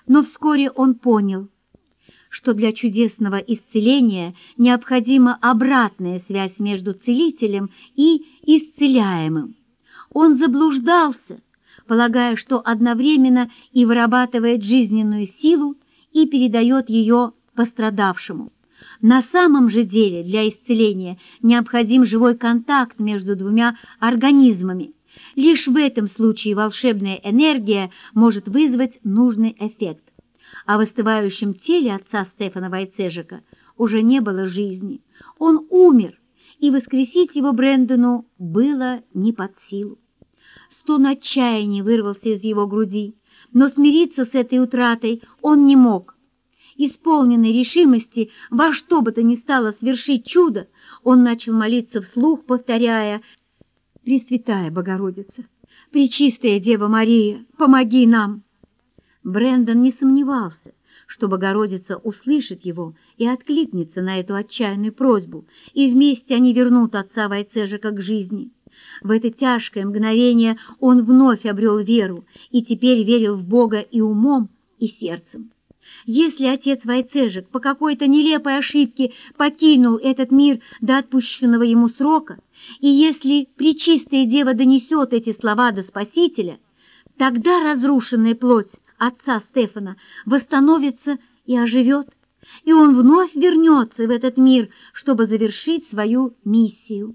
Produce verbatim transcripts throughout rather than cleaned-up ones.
Но вскоре он понял, что для чудесного исцеления необходима обратная связь между целителем и исцеляемым. Он заблуждался, полагая, что одновременно и вырабатывает жизненную силу, и передает ее пострадавшему. На самом же деле для исцеления необходим живой контакт между двумя организмами. Лишь в этом случае волшебная энергия может вызвать нужный эффект. А в остывающем теле отца Стефана Войцежека уже не было жизни. Он умер, и воскресить его Брэндону было не под силу. Стон отчаяния вырвался из его груди, но смириться с этой утратой он не мог. Исполненный решимости во что бы то ни стало свершить чудо, он начал молиться вслух, повторяя: «Пресвятая Богородица, Пречистая Дева Мария, помоги нам!» Брэндон не сомневался, что Богородица услышит его и откликнется на эту отчаянную просьбу, и вместе они вернут отца Войцежека к жизни. В это тяжкое мгновение он вновь обрел веру и теперь верил в Бога и умом, и сердцем. Если отец Войцежек по какой-то нелепой ошибке покинул этот мир до отпущенного ему срока, и если Пречистая Дева донесет эти слова до Спасителя, тогда разрушенная плоть отца Стефана восстановится и оживет, и он вновь вернется в этот мир, чтобы завершить свою миссию.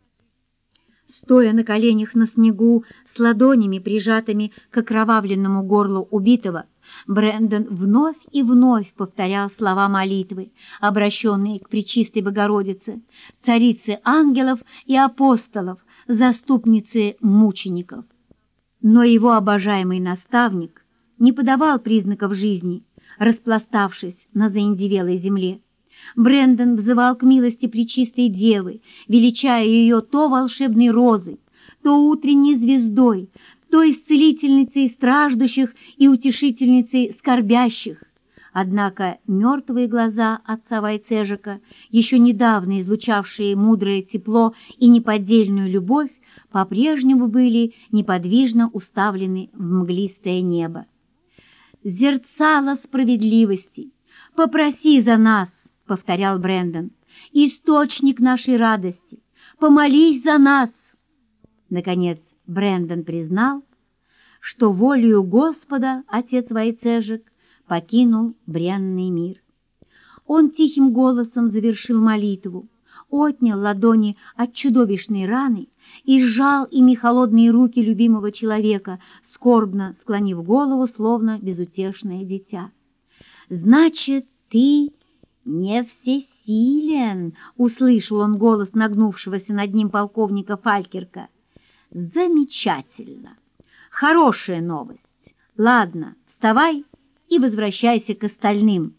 Стоя на коленях на снегу, с ладонями, прижатыми к окровавленному горлу убитого, Брэндон вновь и вновь повторял слова молитвы, обращенные к Пречистой Богородице, царице ангелов и апостолов, заступнице мучеников. Но его обожаемый наставник не подавал признаков жизни, распластавшись на заиндевелой земле. Брэндон взывал к милости Пречистой Девы, величая ее то волшебной розой, то утренней звездой, то исцелительницей страждущих и утешительницей скорбящих. Однако мертвые глаза отца Войцежека, еще недавно излучавшие мудрое тепло и неподдельную любовь, по-прежнему были неподвижно уставлены в мглистое небо. «Зерцало справедливости, попроси за нас», — повторял Брэндон, — «источник нашей радости, помолись за нас». Наконец Брэндон признал, что волею Господа отец Войцежек покинул бренный мир. Он тихим голосом завершил молитву, отнял ладони от чудовищной раны и сжал ими холодные руки любимого человека, скорбно склонив голову, словно безутешное дитя. «Значит, ты не всесилен», — услышал он голос нагнувшегося над ним полковника Фалькерка. «Замечательно! Хорошая новость! Ладно, вставай и возвращайся к остальным».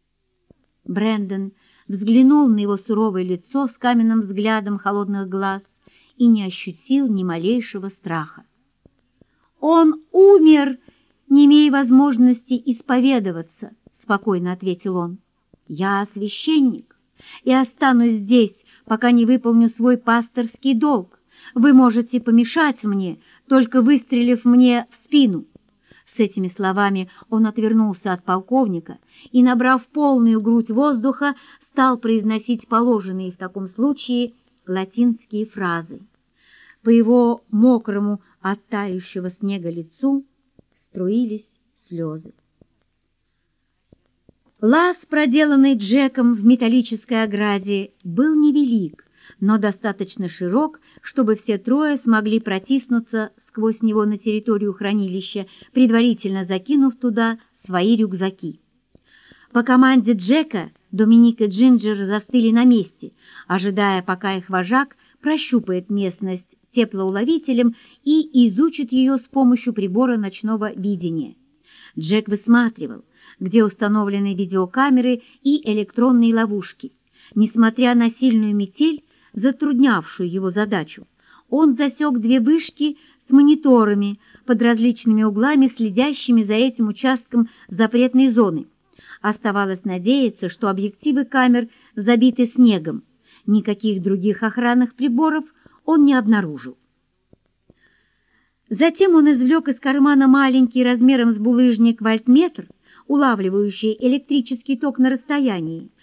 Брэндон взглянул на его суровое лицо с каменным взглядом холодных глаз и не ощутил ни малейшего страха. «Он умер, не имея возможности исповедоваться», — спокойно ответил он. «Я священник и останусь здесь, пока не выполню свой пасторский долг. Вы можете помешать мне, только выстрелив мне в спину». С этими словами он отвернулся от полковника и, набрав полную грудь воздуха, стал произносить положенные в таком случае латинские фразы. По его мокрому от тающего снега лицу струились слезы. Лаз, проделанный Джеком в металлической ограде, был невелик, но достаточно широк, чтобы все трое смогли протиснуться сквозь него на территорию хранилища, предварительно закинув туда свои рюкзаки. По команде Джека Доминик и Джинджер застыли на месте, ожидая, пока их вожак прощупает местность теплоуловителем и изучит ее с помощью прибора ночного видения. Джек высматривал, где установлены видеокамеры и электронные ловушки. Несмотря на сильную метель, затруднявшую его задачу, он засек две вышки с мониторами под различными углами, следящими за этим участком запретной зоны. Оставалось надеяться, что объективы камер забиты снегом. Никаких других охранных приборов он не обнаружил. Затем он извлек из кармана маленький размером с булыжник вольтметр, улавливающие электрический ток на расстоянии,